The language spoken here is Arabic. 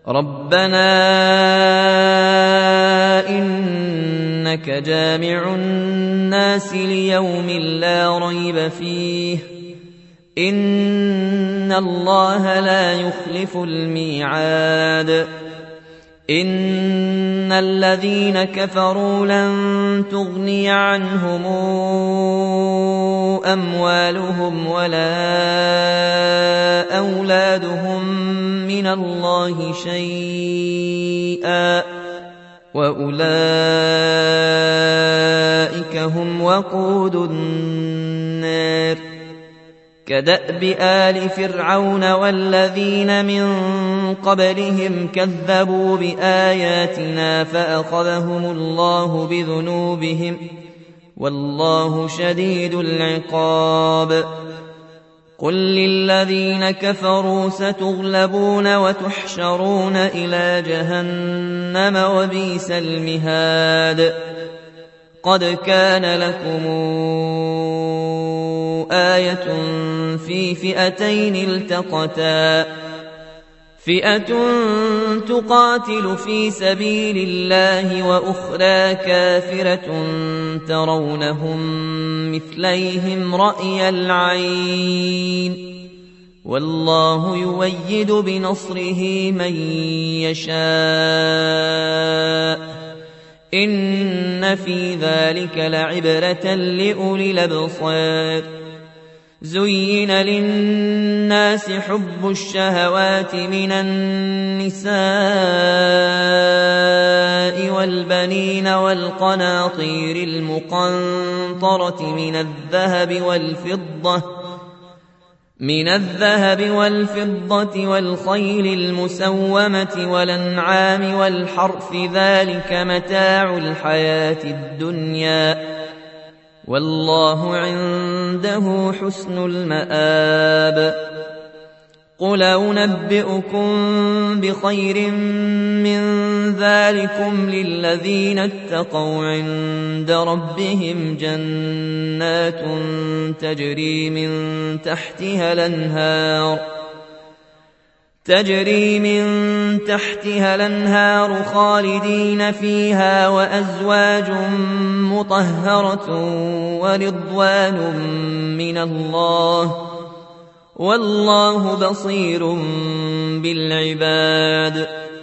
ربنا إنك جامع الناس ليوم لا ريب فيه إن الله لا يخلف الميعاد إن الذين كفروا لن تغني عنهم أموالهم ولا أولادهم من الله شيئا وأولئك هم وقود النار كدأب آل فرعون والذين من قبلهم كذبوا بآياتنا فأخذهم الله بذنوبهم والله شديد العقاب قل للذين كفروا ستغلبون وتحشرون إلى جهنم وبئس المهاد قد كان لكم آية في فئتين التقتا فئة تقاتل في سبيل الله وأخرى كافرة ترونهم مثليهم رأي العين والله يؤيد بنصره من يشاء إن في ذلك لعبرة لأولي الأبصار زين للناس حب الشهوات من النساء والبنين والقناطير المقنطرة من الذهب والفضة والخيل المسومة والأنعام والحرث ذلك متاع الحياة الدنيا والله عنده حسن المآب قل أنبئكم بخير من ذلكم للذين اتقوا عند ربهم جنات تجري من تحتها الأنهار خالدين فيها وأزواج مطهرة ورضوان من الله والله بصير بالعباد